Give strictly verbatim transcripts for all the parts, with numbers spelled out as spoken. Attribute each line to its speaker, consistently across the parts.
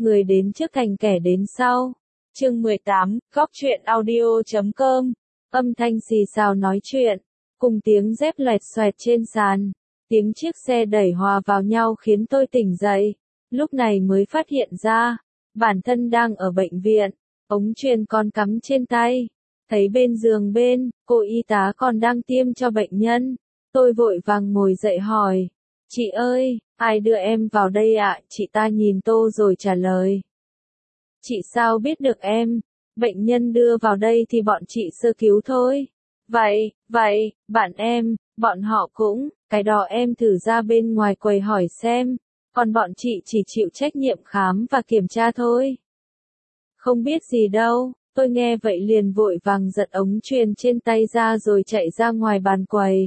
Speaker 1: người đến trước thành kẻ đến sau. Chương mười tám, góc truyện audio chấm com. Âm thanh xì xào nói chuyện, cùng tiếng dép loẹt xoẹt trên sàn, tiếng chiếc xe đẩy hòa vào nhau khiến tôi tỉnh dậy. Lúc này mới phát hiện ra, bản thân đang ở bệnh viện, ống truyền còn cắm trên tay. Thấy bên giường bên, cô y tá còn đang tiêm cho bệnh nhân. Tôi vội vàng ngồi dậy hỏi, chị ơi, ai đưa em vào đây ạ? Chị ta nhìn Tô rồi trả lời. Chị sao biết được em? Bệnh nhân đưa vào đây thì bọn chị sơ cứu thôi. Vậy, vậy, bạn em, bọn họ cũng, cái đó em thử ra bên ngoài quầy hỏi xem. Còn bọn chị chỉ chịu trách nhiệm khám và kiểm tra thôi. Không biết gì đâu, tôi nghe vậy liền vội vàng giật ống truyền trên tay ra rồi chạy ra ngoài bàn quầy.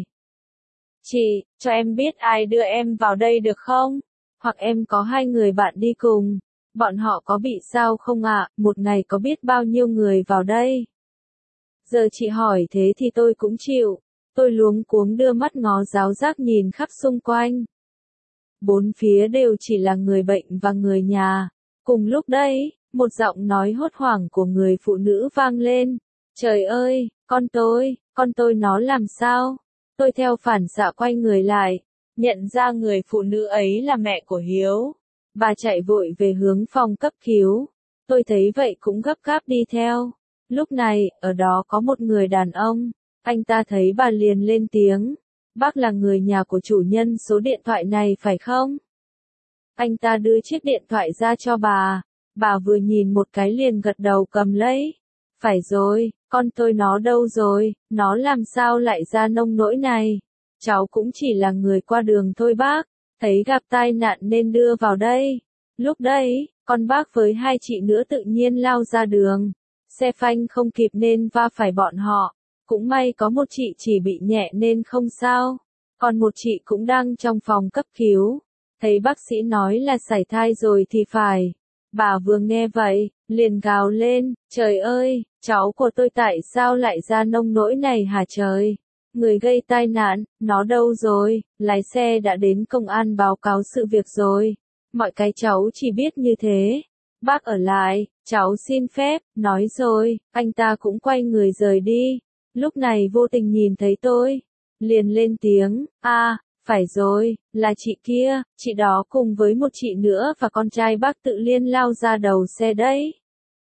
Speaker 1: Chị, cho em biết ai đưa em vào đây được không? Hoặc em có hai người bạn đi cùng. Bọn họ có bị sao không ạ? Một ngày có biết bao nhiêu người vào đây? Giờ chị hỏi thế thì tôi cũng chịu. Tôi luống cuống đưa mắt ngó giáo giác nhìn khắp xung quanh. Bốn phía đều chỉ là người bệnh và người nhà. Cùng lúc đấy, một giọng nói hốt hoảng của người phụ nữ vang lên. Trời ơi, con tôi, con tôi nó làm sao? Tôi theo phản xạ quay người lại, nhận ra người phụ nữ ấy là mẹ của Hiếu. Bà chạy vội về hướng phòng cấp cứu. Tôi thấy vậy cũng gấp gáp đi theo. Lúc này, ở đó có một người đàn ông. Anh ta thấy bà liền lên tiếng. Bác là người nhà của chủ nhân số điện thoại này phải không? Anh ta đưa chiếc điện thoại ra cho bà. Bà vừa nhìn một cái liền gật đầu cầm lấy. Phải rồi, con tôi nó đâu rồi, nó làm sao lại ra nông nỗi này? Cháu cũng chỉ là người qua đường thôi bác, thấy gặp tai nạn nên đưa vào đây. Lúc đấy, con bác với hai chị nữa tự nhiên lao ra đường. Xe phanh không kịp nên va phải bọn họ. Cũng may có một chị chỉ bị nhẹ nên không sao. Còn một chị cũng đang trong phòng cấp cứu. Thấy bác sĩ nói là sảy thai rồi thì phải. Bà vừa nghe vậy, liền gào lên, trời ơi, cháu của tôi tại sao lại ra nông nỗi này hả trời? Người gây tai nạn, nó đâu rồi? Lái xe đã đến công an báo cáo sự việc rồi. Mọi cái cháu chỉ biết như thế. Bác ở lại, cháu xin phép, nói rồi, anh ta cũng quay người rời đi. Lúc này vô tình nhìn thấy tôi, liền lên tiếng, a, phải rồi, là chị kia, chị đó cùng với một chị nữa và con trai bác tự liên lao ra đầu xe đấy.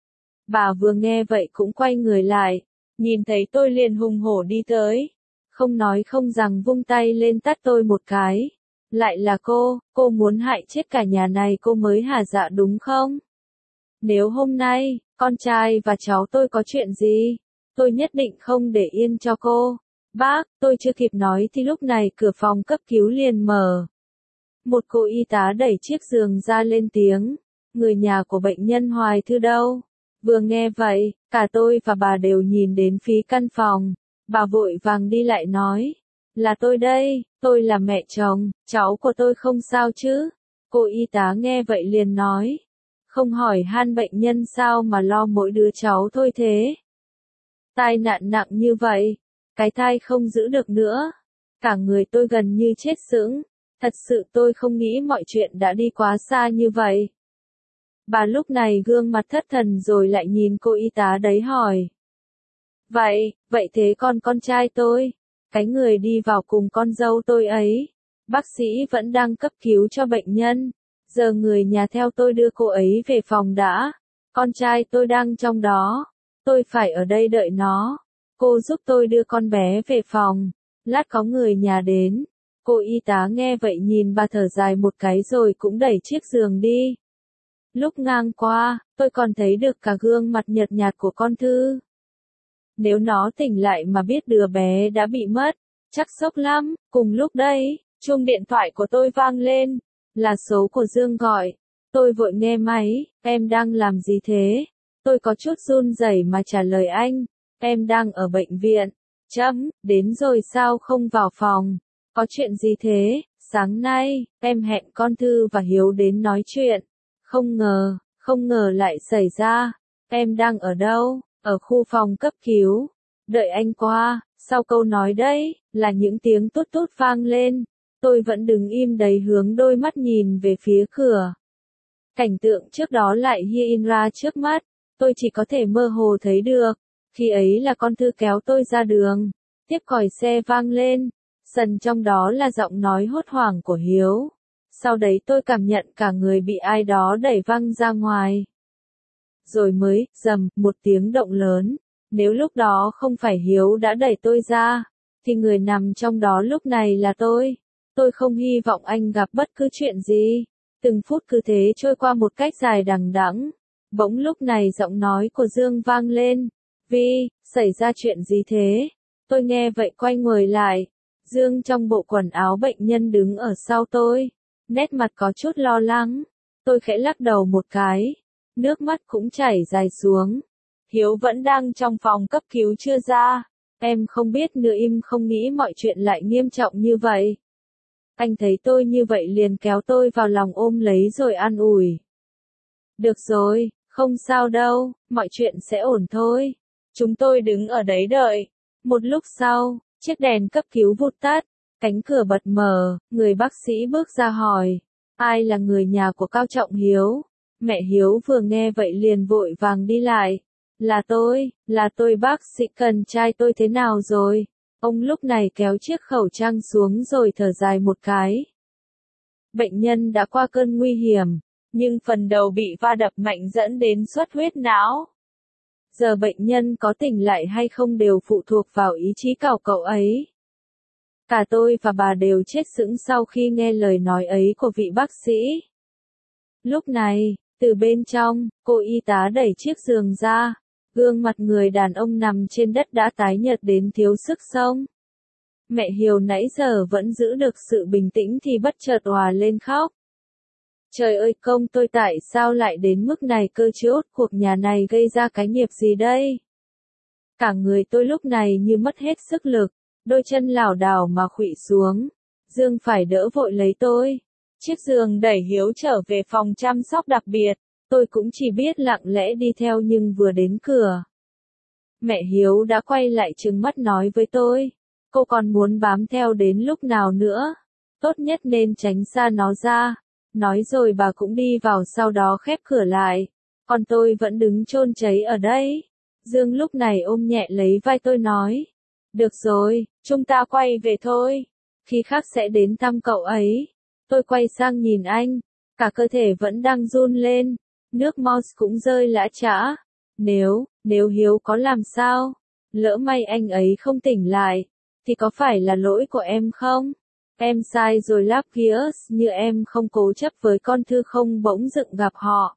Speaker 1: Bà vừa nghe vậy cũng quay người lại, nhìn thấy tôi liền hùng hổ đi tới. Không nói không rằng vung tay lên tát tôi một cái. Lại là cô, cô muốn hại chết cả nhà này cô mới hả dạ đúng không? Nếu hôm nay, con trai và cháu tôi có chuyện gì, tôi nhất định không để yên cho cô. Bác, tôi chưa kịp nói thì lúc này cửa phòng cấp cứu liền mở. Một cô y tá đẩy chiếc giường ra lên tiếng. Người nhà của bệnh nhân Hoài Thư đâu? Vừa nghe vậy, cả tôi và bà đều nhìn đến phía căn phòng. Bà vội vàng đi lại nói. Là tôi đây, tôi là mẹ chồng, cháu của tôi không sao chứ? Cô y tá nghe vậy liền nói. Không hỏi han bệnh nhân sao mà lo mỗi đứa cháu thôi thế? Tai nạn nặng như vậy. Cái thai không giữ được nữa. Cả người tôi gần như chết sững. Thật sự tôi không nghĩ mọi chuyện đã đi quá xa như vậy. Bà lúc này gương mặt thất thần rồi lại nhìn cô y tá đấy hỏi. Vậy, vậy thế còn con trai tôi? Cái người đi vào cùng con dâu tôi ấy. Bác sĩ vẫn đang cấp cứu cho bệnh nhân. Giờ người nhà theo tôi đưa cô ấy về phòng đã. Con trai tôi đang trong đó. Tôi phải ở đây đợi nó. Cô giúp tôi đưa con bé về phòng. Lát có người nhà đến. Cô y tá nghe vậy nhìn bà thở dài một cái rồi cũng đẩy chiếc giường đi. Lúc ngang qua, tôi còn thấy được cả gương mặt nhợt nhạt của con Thư. Nếu nó tỉnh lại mà biết đứa bé đã bị mất, chắc sốc lắm. Cùng lúc đấy, chuông điện thoại của tôi vang lên. Là số của Dương gọi. Tôi vội nghe máy, em đang làm gì thế? Tôi có chút run rẩy mà trả lời anh. Em đang ở bệnh viện. Chấm, đến rồi sao không vào phòng? Có chuyện gì thế? Sáng nay, em hẹn con Thư và Hiếu đến nói chuyện. Không ngờ, không ngờ lại xảy ra. Em đang ở đâu? Ở khu phòng cấp cứu. Đợi anh qua. Sau câu nói đấy, là những tiếng tút tút vang lên. Tôi vẫn đứng im đấy hướng đôi mắt nhìn về phía cửa. Cảnh tượng trước đó lại hiện ra trước mắt, tôi chỉ có thể mơ hồ thấy được. Khi ấy là con thư kéo tôi ra đường, tiếp còi xe vang lên, dần trong đó là giọng nói hốt hoảng của Hiếu. Sau đấy tôi cảm nhận cả người bị ai đó đẩy văng ra ngoài. Rồi mới, rầm, một tiếng động lớn. Nếu lúc đó không phải Hiếu đã đẩy tôi ra, thì người nằm trong đó lúc này là tôi. Tôi không hy vọng anh gặp bất cứ chuyện gì. Từng phút cứ thế trôi qua một cách dài đằng đẵng. Bỗng lúc này giọng nói của Dương vang lên. Vi, xảy ra chuyện gì thế? Tôi nghe vậy quay người lại. Dương trong bộ quần áo bệnh nhân đứng ở sau tôi. Nét mặt có chút lo lắng. Tôi khẽ lắc đầu một cái. Nước mắt cũng chảy dài xuống. Hiếu vẫn đang trong phòng cấp cứu chưa ra. Em không biết nữa, im không nghĩ mọi chuyện lại nghiêm trọng như vậy. Anh thấy tôi như vậy liền kéo tôi vào lòng ôm lấy rồi an ủi. Được rồi, không sao đâu, mọi chuyện sẽ ổn thôi. Chúng tôi đứng ở đấy đợi. Một lúc sau, chiếc đèn cấp cứu vụt tắt, cánh cửa bật mở, người bác sĩ bước ra hỏi. Ai là người nhà của Cao Trọng Hiếu? Mẹ Hiếu vừa nghe vậy liền vội vàng đi lại. Là tôi, là tôi bác sĩ, cần trai tôi thế nào rồi? Ông lúc này kéo chiếc khẩu trang xuống rồi thở dài một cái. Bệnh nhân đã qua cơn nguy hiểm, nhưng phần đầu bị va đập mạnh dẫn đến xuất huyết não. Giờ bệnh nhân có tỉnh lại hay không đều phụ thuộc vào ý chí của cậu ấy. Cả tôi và bà đều chết sững sau khi nghe lời nói ấy của vị bác sĩ. Lúc này, từ bên trong, cô y tá đẩy chiếc giường ra. Gương mặt người đàn ông nằm trên đất đã tái nhợt đến thiếu sức sống. Mẹ Hiếu nãy giờ vẫn giữ được sự bình tĩnh thì bất chợt òa lên khóc. Trời ơi, công tôi tại sao lại đến mức này cơ chứ, cuộc nhà này gây ra cái nghiệp gì đây? Cả người tôi lúc này như mất hết sức lực, đôi chân lảo đảo mà khuỵu xuống. Dương phải đỡ vội lấy tôi. Chiếc giường đẩy Hiếu trở về phòng chăm sóc đặc biệt. Tôi cũng chỉ biết lặng lẽ đi theo nhưng vừa đến cửa. Mẹ Hiếu đã quay lại trừng mắt nói với tôi. Cô còn muốn bám theo đến lúc nào nữa? Tốt nhất nên tránh xa nó ra. Nói rồi bà cũng đi vào sau đó khép cửa lại. Còn tôi vẫn đứng chôn cháy ở đây. Dương lúc này ôm nhẹ lấy vai tôi nói. Được rồi, chúng ta quay về thôi. Khi khác sẽ đến thăm cậu ấy. Tôi quay sang nhìn anh. Cả cơ thể vẫn đang run lên. Nước Mouse cũng rơi lã chã. Nếu, nếu Hiếu có làm sao? Lỡ may anh ấy không tỉnh lại. Thì có phải là lỗi của em không? Em sai rồi Lappius, như em không cố chấp với con Thư không bỗng dựng gặp họ.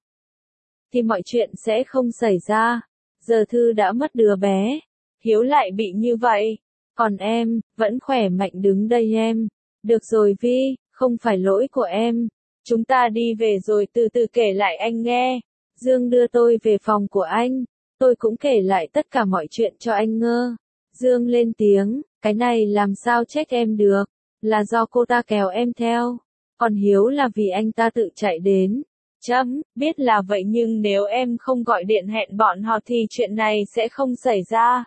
Speaker 1: Thì mọi chuyện sẽ không xảy ra. Giờ Thư đã mất đứa bé. Hiếu lại bị như vậy. Còn em, vẫn khỏe mạnh đứng đây em. Được rồi Vi, không phải lỗi của em. Chúng ta đi về rồi từ từ kể lại anh nghe. Dương đưa tôi về phòng của anh. Tôi cũng kể lại tất cả mọi chuyện cho anh ngơ. Dương lên tiếng, cái này làm sao trách em được. Là do cô ta kéo em theo. Còn Hiếu là vì anh ta tự chạy đến. Chấm, biết là vậy nhưng nếu em không gọi điện hẹn bọn họ thì chuyện này sẽ không xảy ra.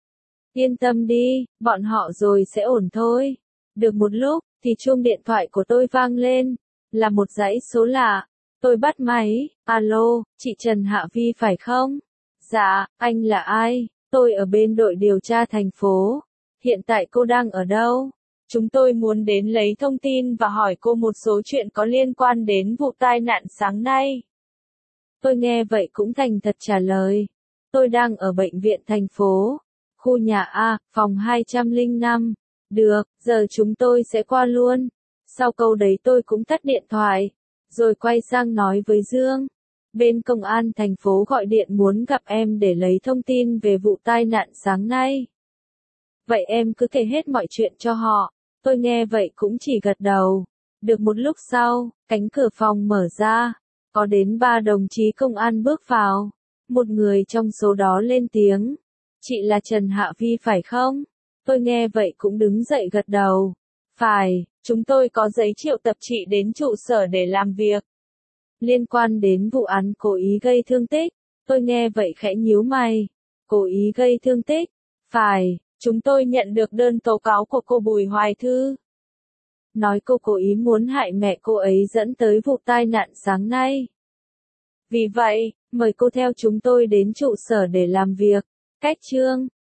Speaker 1: Yên tâm đi, bọn họ rồi sẽ ổn thôi. Được một lúc, thì chuông điện thoại của tôi vang lên. Là một dãy số lạ. Tôi bắt máy. Alo, chị Trần Hạ Vi phải không? Dạ, anh là ai? Tôi ở bên đội điều tra thành phố. Hiện tại cô đang ở đâu? Chúng tôi muốn đến lấy thông tin và hỏi cô một số chuyện có liên quan đến vụ tai nạn sáng nay. Tôi nghe vậy cũng thành thật trả lời. Tôi đang ở bệnh viện thành phố. Khu nhà A, phòng hai trăm lẻ năm. Được, giờ chúng tôi sẽ qua luôn. Sau câu đấy tôi cũng tắt điện thoại. Rồi quay sang nói với Dương. Bên công an thành phố gọi điện muốn gặp em để lấy thông tin về vụ tai nạn sáng nay. Vậy em cứ kể hết mọi chuyện cho họ. Tôi nghe vậy cũng chỉ gật đầu. Được một lúc sau, cánh cửa phòng mở ra. Có đến ba đồng chí công an bước vào. Một người trong số đó lên tiếng. Chị là Trần Hạ Vi phải không? Tôi nghe vậy cũng đứng dậy gật đầu. Phải, chúng tôi có giấy triệu tập chị đến trụ sở để làm việc. Liên quan đến vụ án cố ý gây thương tích. Tôi nghe vậy khẽ nhíu mày. Cố ý gây thương tích? Phải, chúng tôi nhận được đơn tố cáo của cô Bùi Hoài Thư. Nói cô cố ý muốn hại mẹ cô ấy dẫn tới vụ tai nạn sáng nay. Vì vậy, mời cô theo chúng tôi đến trụ sở để làm việc. Cách chương